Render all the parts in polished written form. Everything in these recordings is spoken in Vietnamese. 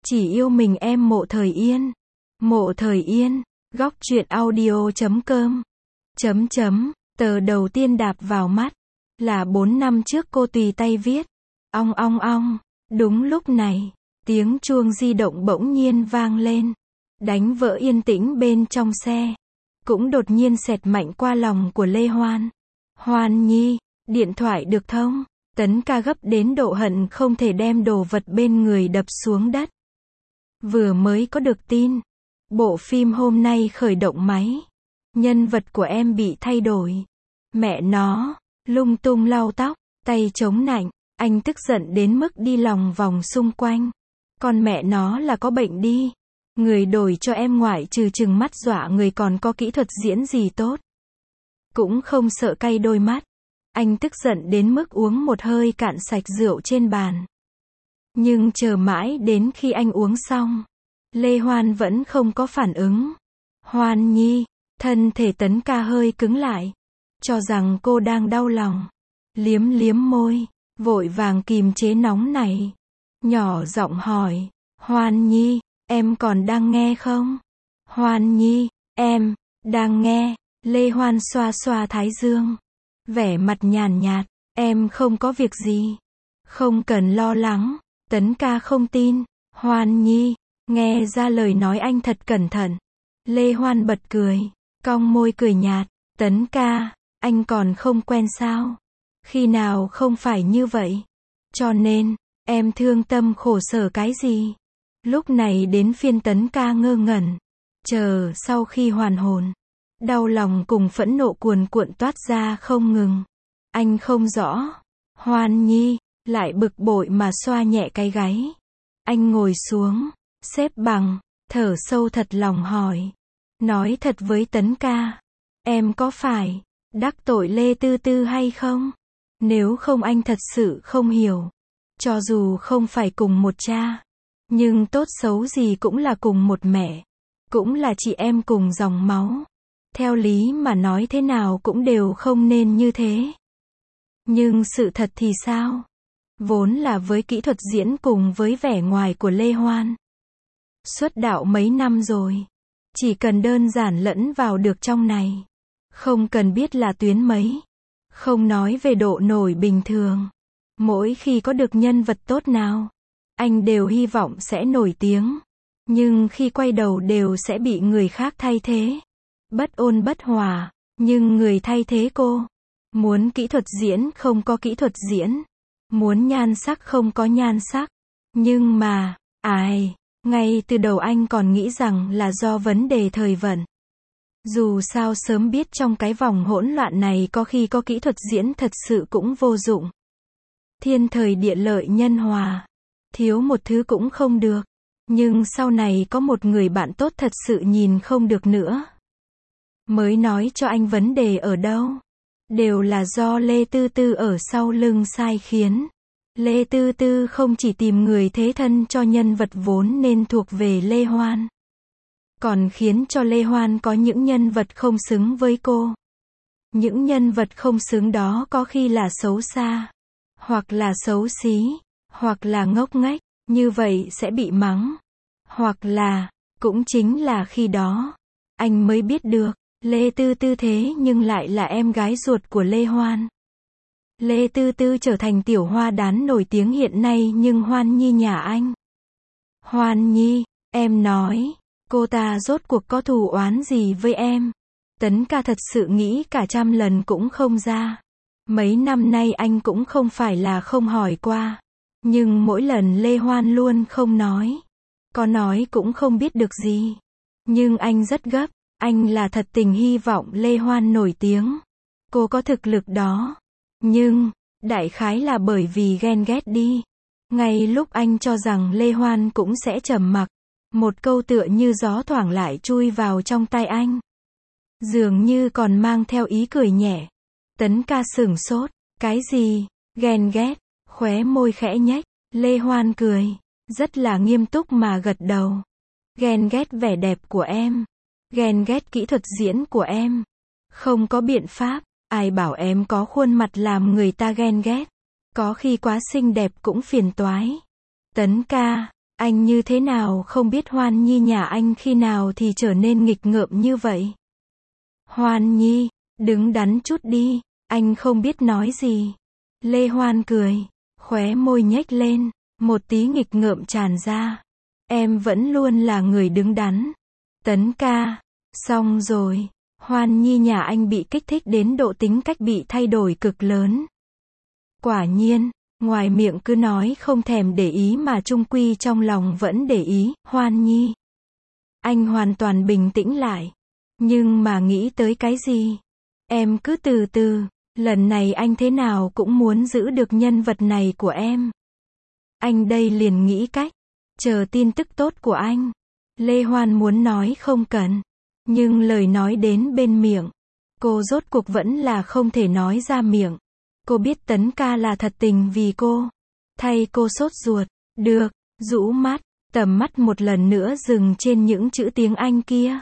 Chỉ yêu mình em Mộ Thời Yên. Mộ Thời Yên, góc truyện audio.com. Tờ đầu tiên đạp vào mắt, là 4 năm trước cô tùy tay viết. Ong ong ong, đúng lúc này, tiếng chuông di động bỗng nhiên vang lên, đánh vỡ yên tĩnh bên trong xe. Cũng đột nhiên xẹt mạnh qua lòng của Lê Hoan. Hoan Nhi, điện thoại được thông. Tấn Ca gấp đến độ hận không thể đem đồ vật bên người đập xuống đất. Vừa mới có được tin, bộ phim hôm nay khởi động máy. Nhân vật của em bị thay đổi. Mẹ nó, lung tung lau tóc, tay chống nạnh, anh tức giận đến mức đi lòng vòng xung quanh. Con mẹ nó là có bệnh đi. Người đổi cho em ngoại trừ trừng mắt dọa người còn có kỹ thuật diễn gì tốt. Cũng không sợ cay đôi mắt. Anh tức giận đến mức uống một hơi cạn sạch rượu trên bàn. Nhưng chờ mãi đến khi anh uống xong, Lê Hoan vẫn không có phản ứng. Hoan Nhi, thân thể Tấn Ca hơi cứng lại, cho rằng cô đang đau lòng. Liếm liếm môi, vội vàng kìm chế nóng này. Nhỏ giọng hỏi, Hoan Nhi, em còn đang nghe không? Hoan Nhi, em, đang nghe. Lê Hoan xoa xoa thái dương, vẻ mặt nhàn nhạt, em không có việc gì. Không cần lo lắng. Tấn Ca không tin. Hoan Nhi, nghe ra lời nói anh thật cẩn thận. Lê Hoan bật cười, cong môi cười nhạt. Tấn Ca, anh còn không quen sao? Khi nào không phải như vậy? Cho nên, em thương tâm khổ sở cái gì? Lúc này đến phiên Tấn Ca ngơ ngẩn. Chờ sau khi hoàn hồn, đau lòng cùng phẫn nộ cuồn cuộn toát ra không ngừng. Anh không rõ. Hoan Nhi, lại bực bội mà xoa nhẹ cái gáy. Anh ngồi xuống, xếp bằng, thở sâu thật lòng hỏi. Nói thật với Tấn Ca, em có phải đắc tội Lê Tư Tư hay không? Nếu không anh thật sự không hiểu. Cho dù không phải cùng một cha, nhưng tốt xấu gì cũng là cùng một mẹ. Cũng là chị em cùng dòng máu. Theo lý mà nói thế nào cũng đều không nên như thế. Nhưng sự thật thì sao? Vốn là với kỹ thuật diễn cùng với vẻ ngoài của Lê Hoan, xuất đạo mấy năm rồi, chỉ cần đơn giản lẫn vào được trong này. Không cần biết là tuyến mấy. Không nói về độ nổi bình thường. Mỗi khi có được nhân vật tốt nào, anh đều hy vọng sẽ nổi tiếng. Nhưng khi quay đầu đều sẽ bị người khác thay thế. Bất ôn bất hòa. Nhưng người thay thế cô, muốn kỹ thuật diễn không có kỹ thuật diễn. Muốn nhan sắc không có nhan sắc. Nhưng mà, ngay từ đầu anh còn nghĩ rằng là do vấn đề thời vận. Dù sao sớm biết trong cái vòng hỗn loạn này có khi có kỹ thuật diễn thật sự cũng vô dụng. Thiên thời địa lợi nhân hòa. Thiếu một thứ cũng không được. Nhưng sau này có một người bạn tốt thật sự nhìn không được nữa. Mới nói cho anh vấn đề ở đâu. Đều là do Lê Tư Tư ở sau lưng sai khiến. Lê Tư Tư không chỉ tìm người thế thân cho nhân vật vốn nên thuộc về Lê Hoan, còn khiến cho Lê Hoan có những nhân vật không xứng với cô. Những nhân vật không xứng đó có khi là xấu xa, hoặc là xấu xí, hoặc là ngốc nghếch, như vậy sẽ bị mắng. Hoặc là, cũng chính là khi đó, anh mới biết được, Lê Tư Tư thế nhưng lại là em gái ruột của Lê Hoan. Lê Tư Tư trở thành tiểu hoa đán nổi tiếng hiện nay nhưng Hoan Nhi nhà anh. Hoan Nhi, em nói, cô ta rốt cuộc có thù oán gì với em? Tấn Ca thật sự nghĩ cả trăm lần cũng không ra. Mấy năm nay anh cũng không phải là không hỏi qua. Nhưng mỗi lần Lê Hoan luôn không nói. Có nói cũng không biết được gì. Nhưng anh rất gấp. Anh là thật tình hy vọng Lê Hoan nổi tiếng. Cô có thực lực đó. Nhưng, đại khái là bởi vì ghen ghét đi. Ngay lúc anh cho rằng Lê Hoan cũng sẽ trầm mặc, một câu tựa như gió thoảng lại chui vào trong tai anh. Dường như còn mang theo ý cười nhẹ. Tấn Ca sửng sốt. Cái gì? Ghen ghét? Khóe môi khẽ nhếch. Lê Hoan cười. Rất là nghiêm túc mà gật đầu. Ghen ghét vẻ đẹp của em. Ghen ghét kỹ thuật diễn của em. Không có biện pháp. Ai bảo em có khuôn mặt làm người ta ghen ghét. Có khi quá xinh đẹp cũng phiền toái. Tấn Ca, Anh như thế nào không biết Hoan Nhi nhà anh khi nào thì trở nên nghịch ngợm như vậy? Hoan Nhi, đứng đắn chút đi, anh không biết nói gì. Lê Hoan cười, khóe môi nhếch lên, một tí nghịch ngợm tràn ra. Em vẫn luôn là người đứng đắn. Tấn ca, xong rồi, Hoan Nhi nhà anh bị kích thích đến độ tính cách bị thay đổi cực lớn. Quả nhiên, ngoài miệng cứ nói không thèm để ý mà chung quy trong lòng vẫn để ý. Hoan Nhi. Anh hoàn toàn bình tĩnh lại. Nhưng mà nghĩ tới cái gì? Em cứ từ từ, lần này anh thế nào cũng muốn giữ được nhân vật này của em. Anh đây liền nghĩ cách, chờ tin tức tốt của anh. Lê Hoan muốn nói không cần, nhưng lời nói đến bên miệng, cô rốt cuộc vẫn là không thể nói ra miệng. Cô biết Tấn ca là thật tình vì cô. Thay cô sốt ruột. Được, rũ mắt, tầm mắt một lần nữa dừng trên những chữ tiếng Anh kia.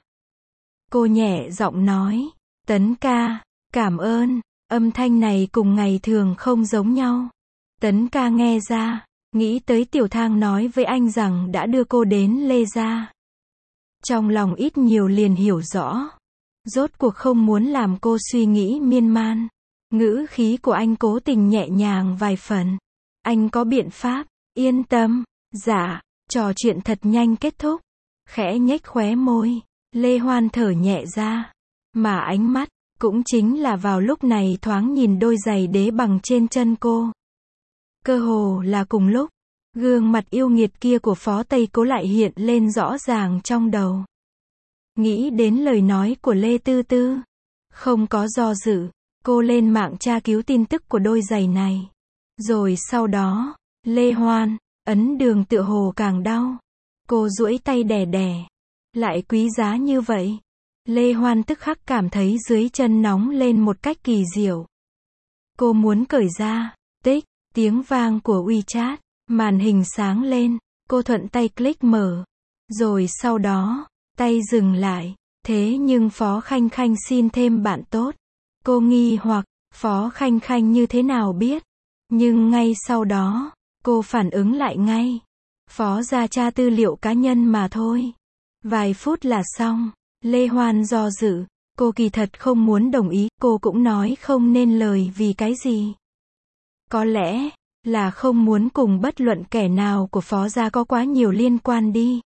Cô nhẹ giọng nói, Tấn ca, cảm ơn. Âm thanh này cùng ngày thường không giống nhau. Tấn ca nghe ra, nghĩ tới Tiểu Thang nói với anh rằng đã đưa cô đến Lê gia. Trong lòng ít nhiều liền hiểu rõ. Rốt cuộc không muốn làm cô suy nghĩ miên man. Ngữ khí của anh cố tình nhẹ nhàng vài phần. Anh có biện pháp, yên tâm. Dạ, trò chuyện thật nhanh kết thúc. Khẽ nhếch khóe môi, Lê Hoan thở nhẹ ra. Mà ánh mắt, cũng chính là vào lúc này thoáng nhìn đôi giày đế bằng trên chân cô. Cơ hồ là cùng lúc, gương mặt yêu nghiệt kia của Phó Tây Cố lại hiện lên rõ ràng trong đầu. Nghĩ đến lời nói của Lê Tư Tư, không có do dự, cô lên mạng tra cứu tin tức của đôi giày này. Rồi sau đó, Lê Hoan, ấn đường tựa hồ càng đau. Cô duỗi tay đè đè. Lại quý giá như vậy. Lê Hoan tức khắc cảm thấy dưới chân nóng lên một cách kỳ diệu. Cô muốn cởi ra. Tích, tiếng vang của WeChat. Màn hình sáng lên. Cô thuận tay click mở. Rồi sau đó, tay dừng lại. Thế nhưng Phó Khanh Khanh xin thêm bạn tốt. Cô nghi hoặc, Phó Khanh Khanh như thế nào biết. Nhưng ngay sau đó, cô phản ứng lại ngay. Phó gia tra tư liệu cá nhân mà thôi. Vài phút là xong. Lê Hoan do dự. Cô kỳ thật không muốn đồng ý. Cô cũng nói không nên lời vì cái gì. Có lẽ là không muốn cùng bất luận kẻ nào của Phó gia có quá nhiều liên quan đi.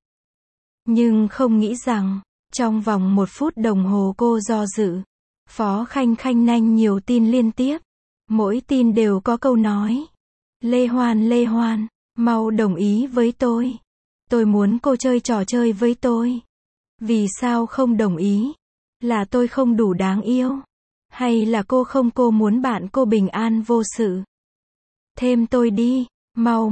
Nhưng không nghĩ rằng, trong vòng 1 phút đồng hồ cô do dự. Phó Khanh Khanh nhanh nhiều tin liên tiếp. Mỗi tin đều có câu nói. Lê Hoan, mau đồng ý với tôi. Tôi muốn cô chơi trò chơi với tôi. Vì sao không đồng ý? Là tôi không đủ đáng yêu? Hay là cô muốn bạn cô bình an vô sự? Thêm tôi đi, mau,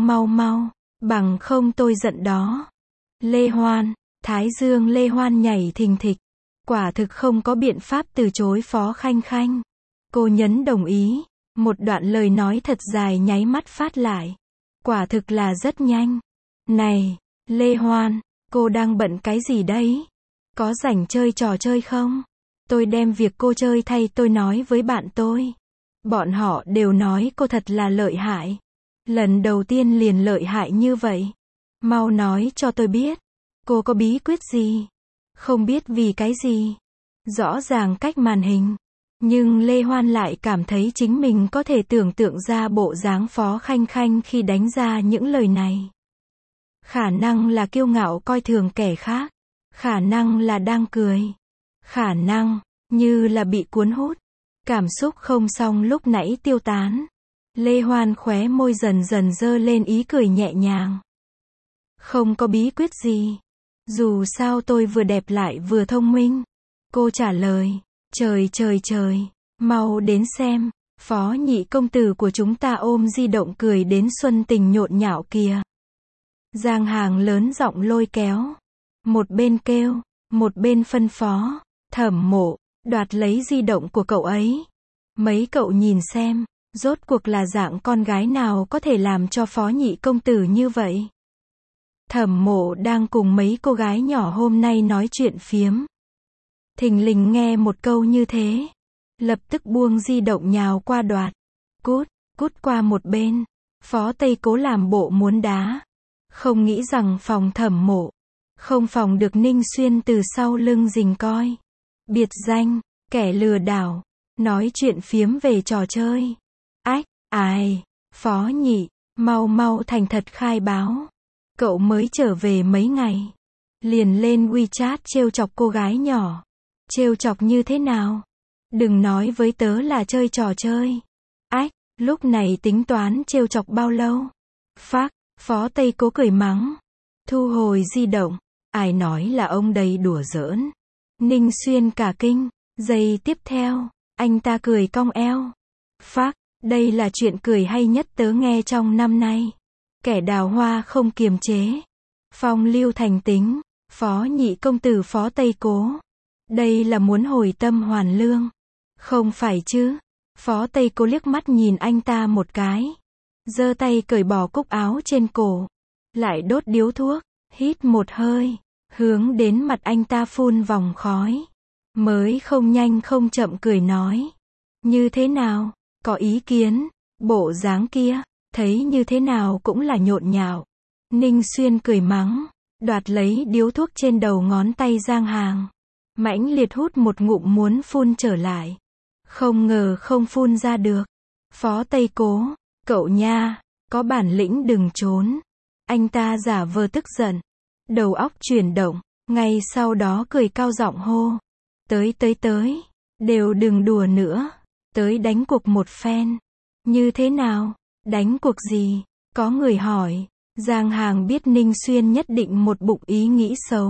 bằng không tôi giận đó. Lê Hoan, thái dương Lê Hoan nhảy thình thịch. Quả thực không có biện pháp từ chối Phó Khanh Khanh. Cô nhấn đồng ý. Một đoạn lời nói thật dài nháy mắt phát lại. Quả thực là rất nhanh. Này, Lê Hoan, cô đang bận cái gì đấy? Có rảnh chơi trò chơi không? Tôi đem việc cô chơi thay tôi nói với bạn tôi. Bọn họ đều nói cô thật là lợi hại. Lần đầu tiên liền lợi hại như vậy. Mau nói cho tôi biết. Cô có bí quyết gì? Không biết vì cái gì. Rõ ràng cách màn hình. Nhưng Lê Hoan lại cảm thấy chính mình có thể tưởng tượng ra bộ dáng Phó Khanh Khanh khi đánh ra những lời này. Khả năng là kiêu ngạo coi thường kẻ khác. Khả năng là đang cười. Khả năng, như là bị cuốn hút. Cảm xúc không xong lúc nãy tiêu tán. Lê Hoan khóe môi dần dần dơ lên ý cười nhẹ nhàng. Không có bí quyết gì. Dù sao tôi vừa đẹp lại vừa thông minh. Cô trả lời. Trời, mau đến xem. Phó nhị công tử của chúng ta ôm di động cười đến xuân tình nhộn nhạo kìa. Giang Hàng lớn giọng lôi kéo. Một bên kêu, một bên phân phó. Thẩm Mộ, đoạt lấy di động của cậu ấy. Mấy cậu nhìn xem, rốt cuộc là dạng con gái nào có thể làm cho Phó nhị công tử như vậy. Thẩm Mộ đang cùng mấy cô gái nhỏ hôm nay nói chuyện phiếm. Thình lình nghe một câu như thế. Lập tức buông di động nhào qua đoạt. Cút qua một bên. Phó Tây Cố làm bộ muốn đá. Không nghĩ rằng phòng Thẩm Mộ không phòng được Ninh Xuyên từ sau lưng rình coi. Biệt danh, kẻ lừa đảo, nói chuyện phiếm về trò chơi. Ách, ai, Phó Nhị, mau mau thành thật khai báo. Cậu mới trở về mấy ngày, liền lên WeChat trêu chọc cô gái nhỏ. Trêu chọc như thế nào? Đừng nói với tớ là chơi trò chơi. Ách, lúc này tính toán trêu chọc bao lâu? Phác, Phó Tây Cố cười mắng. Thu hồi di động, ai nói là ông đây đùa giỡn. Ninh Xuyên cả kinh, giây tiếp theo, anh ta cười cong eo. Phác, đây là chuyện cười hay nhất tớ nghe trong năm nay. Kẻ đào hoa không kiềm chế. Phong lưu thành tính, Phó Nhị công tử Phó Tây Cố. Đây là muốn hồi tâm hoàn lương. Không phải chứ? Phó Tây Cố liếc mắt nhìn anh ta một cái. Giơ tay cởi bỏ cúc áo trên cổ. Lại đốt điếu thuốc, hít một hơi, hướng đến mặt anh ta phun vòng khói. Mới không nhanh không chậm cười nói. Như thế nào? Có ý kiến? Bộ dáng kia, thấy như thế nào cũng là nhộn nhạo. Ninh Xuyên cười mắng, đoạt lấy điếu thuốc trên đầu ngón tay Giang Hàng. Mãnh liệt hút một ngụm muốn phun trở lại. Không ngờ không phun ra được. Phó Tây Cố, cậu nha, có bản lĩnh đừng trốn. Anh ta giả vờ tức giận, đầu óc chuyển động, ngay sau đó cười cao giọng hô. Tới, đều đừng đùa nữa, tới đánh cuộc một phen. Như thế nào? Đánh cuộc gì? Có người hỏi. Giang Hàng biết Ninh Xuyên nhất định một bụng ý nghĩ xấu.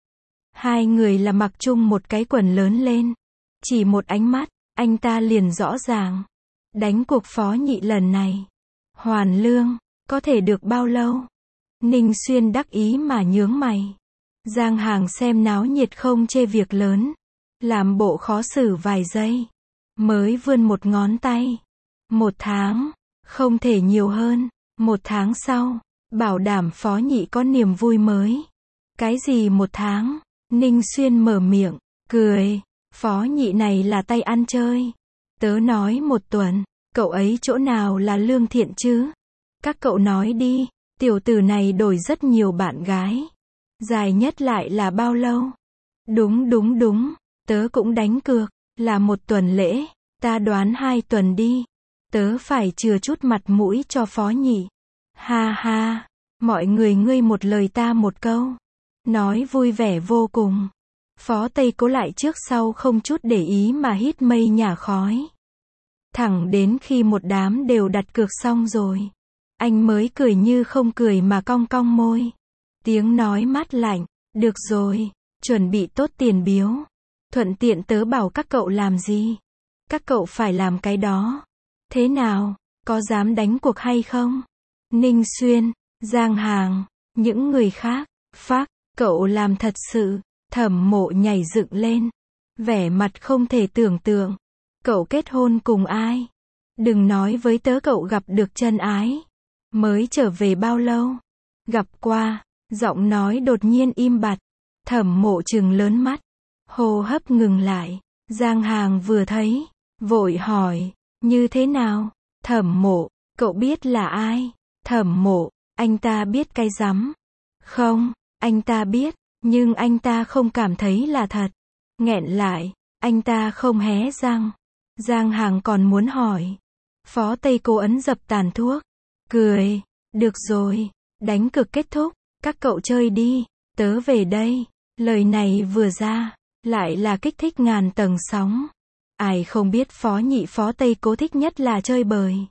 Hai người là mặc chung một cái quần lớn lên. Chỉ một ánh mắt, anh ta liền rõ ràng. Đánh cuộc Phó Nhị lần này. Hoàn lương, có thể được bao lâu? Ninh Xuyên đắc ý mà nhướng mày. Giang Hàng xem náo nhiệt không chê việc lớn. Làm bộ khó xử vài giây. Mới vươn một ngón tay. 1 tháng, không thể nhiều hơn. 1 tháng sau, bảo đảm Phó Nhị có niềm vui mới. Cái gì 1 tháng? Ninh Xuyên mở miệng, cười. Phó Nhị này là tay ăn chơi. Tớ nói 1 tuần, cậu ấy chỗ nào là lương thiện chứ? Các cậu nói đi, tiểu tử này đổi rất nhiều bạn gái. Dài nhất lại là bao lâu? Đúng, tớ cũng đánh cược, là 1 tuần lễ, ta đoán 2 tuần đi. Tớ phải chừa chút mặt mũi cho Phó Nhị. Ha ha, mọi người ngươi một lời ta một câu. Nói vui vẻ vô cùng. Phó Tây Cố lại trước sau không chút để ý mà hít mây nhả khói. Thẳng đến khi một đám đều đặt cược xong rồi. Anh mới cười như không cười mà cong cong môi. Tiếng nói mát lạnh. Được rồi, chuẩn bị tốt tiền biếu. Thuận tiện tớ bảo các cậu làm gì? Các cậu phải làm cái đó. Thế nào, có dám đánh cuộc hay không? Ninh Xuyên, Giang Hàng, những người khác. Phác, cậu làm thật sự. Thẩm Mộ nhảy dựng lên. Vẻ mặt không thể tưởng tượng. Cậu kết hôn cùng ai? Đừng nói với tớ cậu gặp được chân ái. Mới trở về bao lâu? Gặp qua. Giọng nói đột nhiên im bặt. Thẩm Mộ trừng lớn mắt. Hô hấp ngừng lại. Giang Hàng vừa thấy, vội hỏi. Như thế nào? Thẩm Mộ, cậu biết là ai? Thẩm Mộ, anh ta biết cái rắm. Không, anh ta biết, nhưng anh ta không cảm thấy là thật. Nghẹn lại, anh ta không hé răng. Giang Hàng còn muốn hỏi. Phó Tây Cố ấn dập tàn thuốc. Cười, được rồi, đánh cược kết thúc, các cậu chơi đi, tớ về đây. Lời này vừa ra, lại là kích thích ngàn tầng sóng. Ai không biết Phó Nhị Phó Tây Cố thích nhất là chơi bời.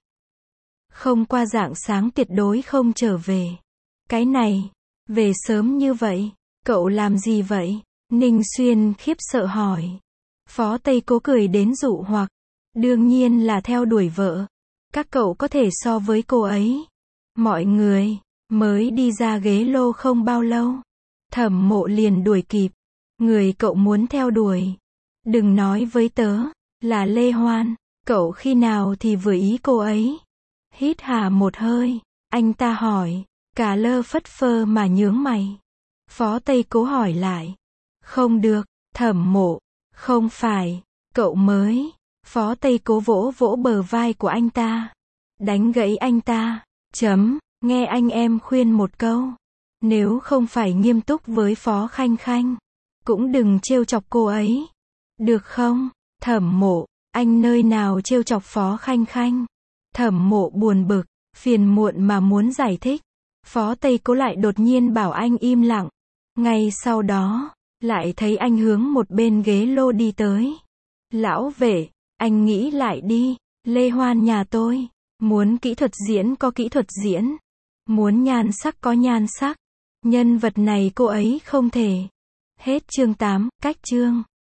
Không qua rạng sáng tuyệt đối không trở về. Cái này, về sớm như vậy, cậu làm gì vậy? Ninh Xuyên khiếp sợ hỏi. Phó Tây Cố cười đến dụ hoặc. Đương nhiên là theo đuổi vợ. Các cậu có thể so với cô ấy. Mọi người, mới đi ra ghế lô không bao lâu. Thẩm Mộ liền đuổi kịp. Người cậu muốn theo đuổi. Đừng nói với tớ, là Lê Hoan. Cậu khi nào thì vừa ý cô ấy? Hít hà một hơi, anh ta hỏi. Cả lơ phất phơ mà nhướng mày. Phó Tây Cố hỏi lại. Không được, Thẩm Mộ. Không phải, cậu mới. Phó Tây Cố vỗ vỗ bờ vai của anh ta. Đánh gãy anh ta. Nghe anh em khuyên một câu. Nếu không phải nghiêm túc với Phó Khanh Khanh, cũng đừng trêu chọc cô ấy. Được không? Thẩm Mộ, anh nơi nào trêu chọc Phó Khanh Khanh? Thẩm Mộ buồn bực, phiền muộn mà muốn giải thích. Phó Tây Cố lại đột nhiên bảo anh im lặng. Ngay sau đó, lại thấy anh hướng một bên ghế lô đi tới. Lão vệ, anh nghĩ lại đi. Lê Hoan nhà tôi, muốn kỹ thuật diễn có kỹ thuật diễn, muốn nhan sắc có nhan sắc. Nhân vật này cô ấy không thể. Hết chương 8, cách chương.